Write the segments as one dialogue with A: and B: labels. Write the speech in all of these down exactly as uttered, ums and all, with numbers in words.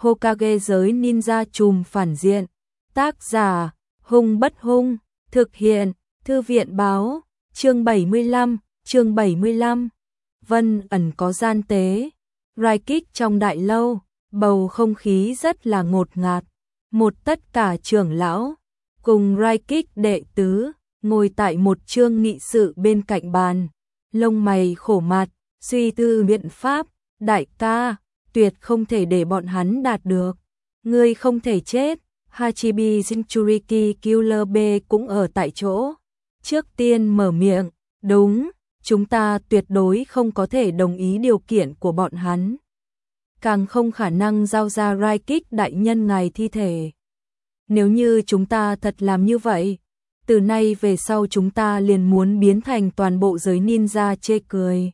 A: Hokage giới ninja trùm phản diện. Tác giả, Hung Bất Hung, thực hiện, Thư viện báo, chương bảy mươi lăm, chương bảy mươi lăm. Vân ẩn có gian tế. Raikik trong đại lâu, bầu không khí rất là ngột ngạt. Một tất cả trưởng lão, cùng Raikik đệ tứ, ngồi tại một chương nghị sự bên cạnh bàn. Lông mày khổ mặt, suy tư biện pháp, đại ca, tuyệt không thể để bọn hắn đạt được. Ngươi không thể chết. Hachibi Jinchuriki Killer B cũng ở tại chỗ. Trước tiên mở miệng, đúng, chúng ta tuyệt đối không có thể đồng ý điều kiện của bọn hắn. Càng không khả năng giao ra Raikik đại nhân ngài thi thể. Nếu như chúng ta thật làm như vậy, từ nay về sau chúng ta liền muốn biến thành toàn bộ giới ninja chê cười.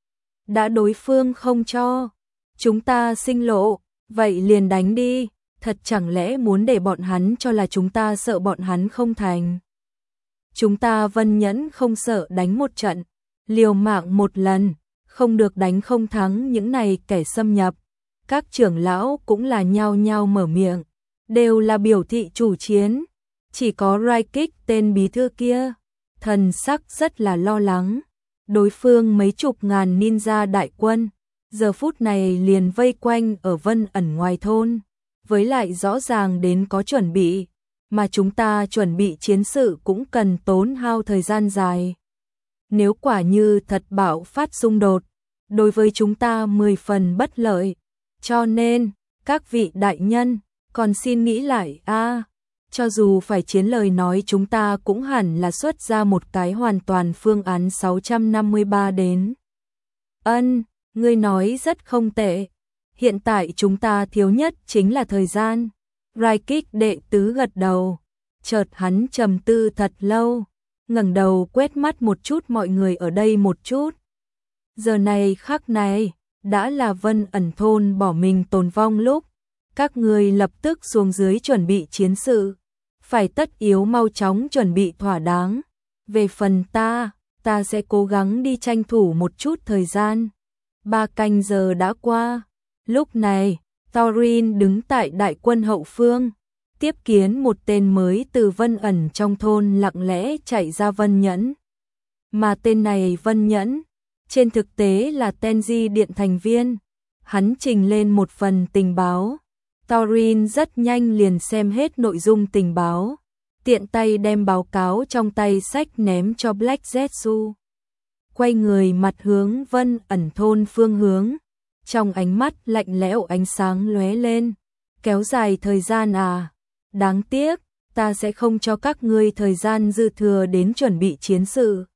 A: Đã đối phương không cho, chúng ta sinh lộ, vậy liền đánh đi. Thật chẳng lẽ muốn để bọn hắn cho là chúng ta sợ bọn hắn không thành. Chúng ta Vân Nhẫn không sợ đánh một trận, liều mạng một lần, không được đánh không thắng những này kẻ xâm nhập. Các trưởng lão cũng là nhao nhao mở miệng, đều là biểu thị chủ chiến. Chỉ có Raikik tên bí thư kia, thần sắc rất là lo lắng. Đối phương mấy chục ngàn ninja đại quân, giờ phút này liền vây quanh ở Vân ẩn ngoài thôn. Với lại rõ ràng đến có chuẩn bị, mà chúng ta chuẩn bị chiến sự cũng cần tốn hao thời gian dài. Nếu quả như thật bạo phát xung đột, đối với chúng ta mười phần bất lợi. Cho nên, các vị đại nhân, còn xin nghĩ lại a, cho dù phải chiến lời nói chúng ta cũng hẳn là xuất ra một cái hoàn toàn phương án sáu trăm năm mươi ba đến. Ân, ngươi nói rất không tệ. Hiện tại chúng ta thiếu nhất chính là thời gian. Raikik đệ tứ gật đầu. Chợt hắn trầm tư thật lâu, ngẩng đầu quét mắt một chút mọi người ở đây một chút. Giờ này khắc này, đã là Vân ẩn thôn bỏ mình tồn vong lúc. Các người lập tức xuống dưới chuẩn bị chiến sự. Phải tất yếu mau chóng chuẩn bị thỏa đáng. Về phần ta, ta sẽ cố gắng đi tranh thủ một chút thời gian. Ba canh giờ đã qua. Lúc này, Thorin đứng tại đại quân hậu phương, tiếp kiến một tên mới từ Vân ẩn trong thôn lặng lẽ chạy ra Vân Nhẫn. Mà tên này Vân Nhẫn, trên thực tế là Tenji Điện thành viên. Hắn trình lên một phần tình báo. Thorin rất nhanh liền xem hết nội dung tình báo, tiện tay đem báo cáo trong tay sách ném cho Black Zetsu. Quay người mặt hướng Vân ẩn thôn phương hướng. Trong ánh mắt lạnh lẽo ánh sáng lóe lên. Kéo dài thời gian à? Đáng tiếc, ta sẽ không cho các ngươi thời gian dư thừa đến chuẩn bị chiến sự.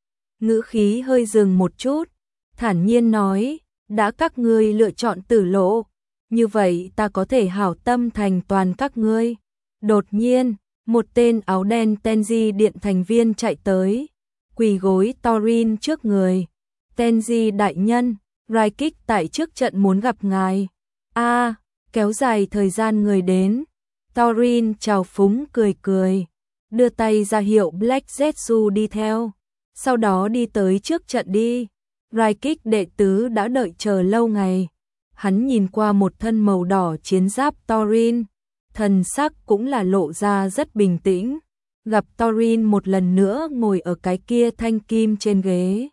A: Ngữ khí hơi dừng một chút, thản nhiên nói, đã các ngươi lựa chọn tử lộ, như vậy ta có thể hảo tâm thành toàn các ngươi. Đột nhiên, một tên áo đen Tenji Điện thành viên chạy tới, quỳ gối Thorin trước người. Tenji đại nhân, Raikik tại trước trận muốn gặp ngài. A, à, kéo dài thời gian người đến. Thorin chào phúng cười cười, đưa tay ra hiệu Black Zetsu đi theo, sau đó đi tới trước trận đi. Raikik đệ tứ đã đợi chờ lâu ngày. Hắn nhìn qua một thân màu đỏ chiến giáp Thorin, thần sắc cũng là lộ ra rất bình tĩnh. Gặp Thorin một lần nữa ngồi ở cái kia thanh kim trên ghế.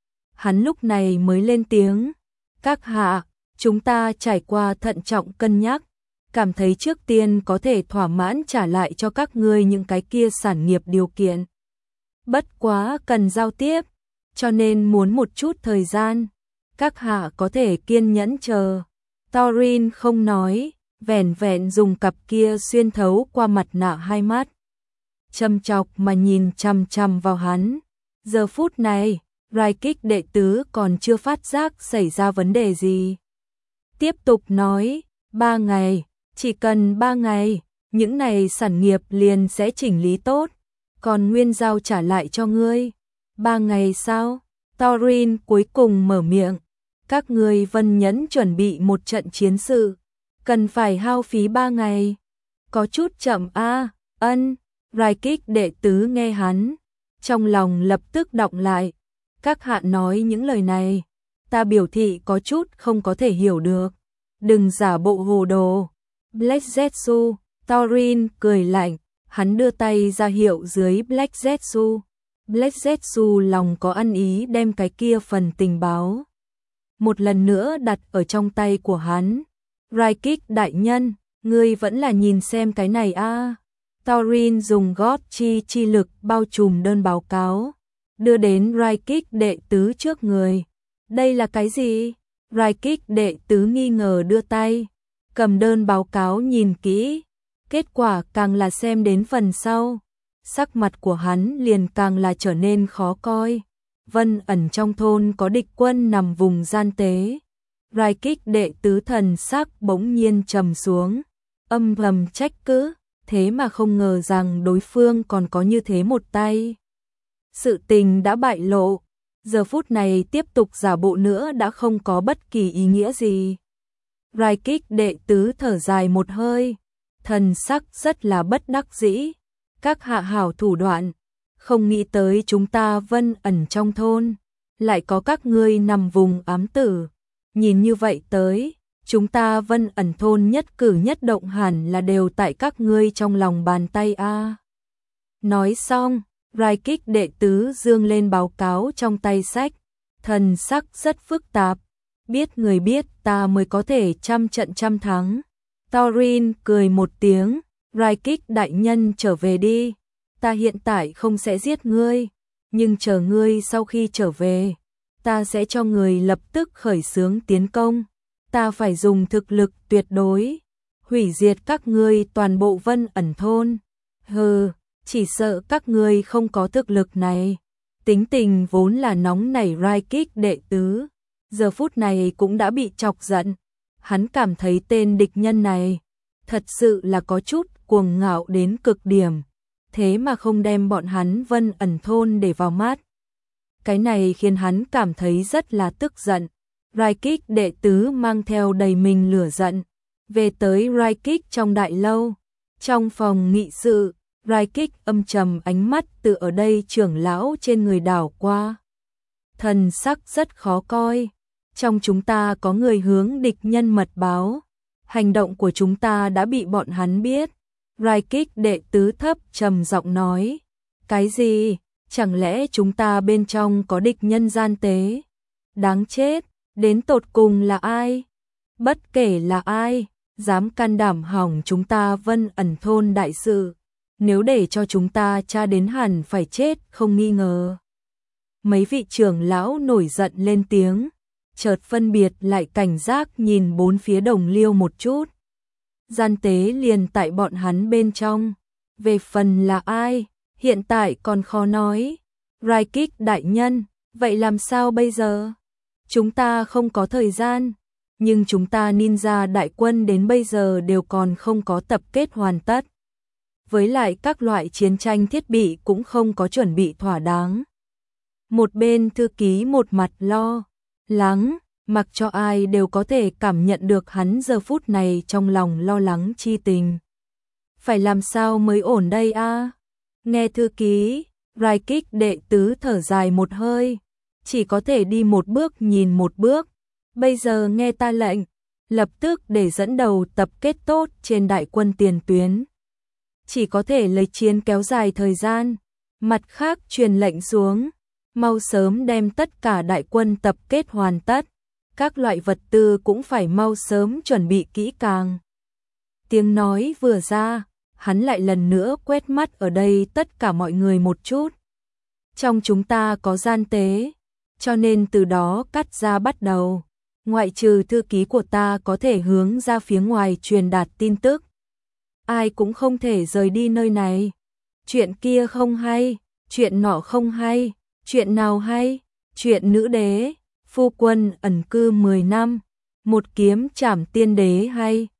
A: Hắn lúc này mới lên tiếng, các hạ, chúng ta trải qua thận trọng cân nhắc, cảm thấy trước tiên có thể thỏa mãn trả lại cho các ngươi những cái kia sản nghiệp điều kiện. Bất quá cần giao tiếp, cho nên muốn một chút thời gian, các hạ có thể kiên nhẫn chờ. Thorin không nói, vẻn vẹn dùng cặp kia xuyên thấu qua mặt nạ hai mắt, châm chọc mà nhìn chằm chằm vào hắn. Giờ phút này, Raikik đệ tứ còn chưa phát giác xảy ra vấn đề gì. Tiếp tục nói, ba ngày, chỉ cần ba ngày, những này sản nghiệp liền sẽ chỉnh lý tốt, còn nguyên giao trả lại cho ngươi. Ba ngày sau, Thorin cuối cùng mở miệng, các ngươi Vân Nhẫn chuẩn bị một trận chiến sự, cần phải hao phí ba ngày. Có chút chậm a, à, ân, Raikik đệ tứ nghe hắn, trong lòng lập tức đọng lại. Các hạ nói những lời này, ta biểu thị có chút không có thể hiểu được. Đừng giả bộ hồ đồ, Black Zetsu, Thorin cười lạnh, hắn đưa tay ra hiệu dưới Black Zetsu. Black Zetsu lòng có ăn ý đem cái kia phần tình báo một lần nữa đặt ở trong tay của hắn. Raikik đại nhân, ngươi vẫn là nhìn xem cái này a. À. Thorin dùng gót chi chi lực bao trùm đơn báo cáo, đưa đến Raikik đệ tứ trước người. Đây là cái gì? Raikik đệ tứ nghi ngờ đưa tay, cầm đơn báo cáo nhìn kỹ, kết quả càng là xem đến phần sau, sắc mặt của hắn liền càng là trở nên khó coi. Vân ẩn trong thôn có địch quân nằm vùng gian tế. Raikik đệ tứ thần sắc bỗng nhiên trầm xuống, âm thầm trách cứ, thế mà không ngờ rằng đối phương còn có như thế một tay. Sự tình đã bại lộ, giờ phút này tiếp tục giả bộ nữa đã không có bất kỳ ý nghĩa gì. Raikik đệ tứ thở dài một hơi, thần sắc rất là bất đắc dĩ. Các hạ hảo thủ đoạn, không nghĩ tới chúng ta Vân ẩn trong thôn, lại có các ngươi nằm vùng ám tử. Nhìn như vậy tới, chúng ta Vân ẩn thôn nhất cử nhất động hẳn là đều tại các ngươi trong lòng bàn tay a. À. Nói xong, Raikik đệ tứ dương lên báo cáo trong tay sách, thần sắc rất phức tạp, biết người biết ta mới có thể trăm trận trăm thắng. Thorin cười một tiếng, Raikik đại nhân trở về đi, ta hiện tại không sẽ giết ngươi, nhưng chờ ngươi sau khi trở về, ta sẽ cho người lập tức khởi xướng tiến công, ta phải dùng thực lực tuyệt đối, hủy diệt các ngươi toàn bộ Vân ẩn thôn. Hừ, chỉ sợ các ngươi không có thực lực này. Tính tình vốn là nóng nảy Raikik đệ tứ, giờ phút này cũng đã bị chọc giận. Hắn cảm thấy tên địch nhân này thật sự là có chút cuồng ngạo đến cực điểm, thế mà không đem bọn hắn Vân ẩn thôn để vào mắt. Cái này khiến hắn cảm thấy rất là tức giận. Raikik đệ tứ mang theo đầy mình lửa giận, về tới Raikik trong đại lâu, trong phòng nghị sự, Raikik âm trầm ánh mắt từ ở đây trưởng lão trên người đảo qua. Thần sắc rất khó coi, trong chúng ta có người hướng địch nhân mật báo, hành động của chúng ta đã bị bọn hắn biết. Raikik đệ tứ thấp trầm giọng nói, cái gì? Chẳng lẽ chúng ta bên trong có địch nhân gian tế? Đáng chết, đến tột cùng là ai? Bất kể là ai, dám can đảm hỏng chúng ta Vân ẩn thôn đại sự, nếu để cho chúng ta tra đến hẳn phải chết không nghi ngờ. Mấy vị trưởng lão nổi giận lên tiếng, chợt phân biệt lại cảnh giác nhìn bốn phía đồng liêu một chút. Gian tế liền tại bọn hắn bên trong, về phần là ai, hiện tại còn khó nói. Raikik đại nhân, vậy làm sao bây giờ? Chúng ta không có thời gian, nhưng chúng ta ninja đại quân đến bây giờ đều còn không có tập kết hoàn tất. Với lại các loại chiến tranh thiết bị cũng không có chuẩn bị thỏa đáng. Một bên thư ký một mặt lo lắng, mặc cho ai đều có thể cảm nhận được hắn giờ phút này trong lòng lo lắng chi tình. Phải làm sao mới ổn đây a? À? Nghe thư ký, Raikik đệ tứ thở dài một hơi, chỉ có thể đi một bước nhìn một bước. Bây giờ nghe ta lệnh, lập tức để dẫn đầu tập kết tốt trên đại quân tiền tuyến. Chỉ có thể lấy chiến kéo dài thời gian, mặt khác truyền lệnh xuống, mau sớm đem tất cả đại quân tập kết hoàn tất, các loại vật tư cũng phải mau sớm chuẩn bị kỹ càng. Tiếng nói vừa ra, hắn lại lần nữa quét mắt ở đây tất cả mọi người một chút. Trong chúng ta có gian tế, cho nên từ đó cắt ra bắt đầu, ngoại trừ thư ký của ta có thể hướng ra phía ngoài truyền đạt tin tức, ai cũng không thể rời đi nơi này. Chuyện kia không hay, chuyện nọ không hay, chuyện nào hay? Chuyện nữ đế, phu quân ẩn cư mười năm, một kiếm trảm tiên đế hay?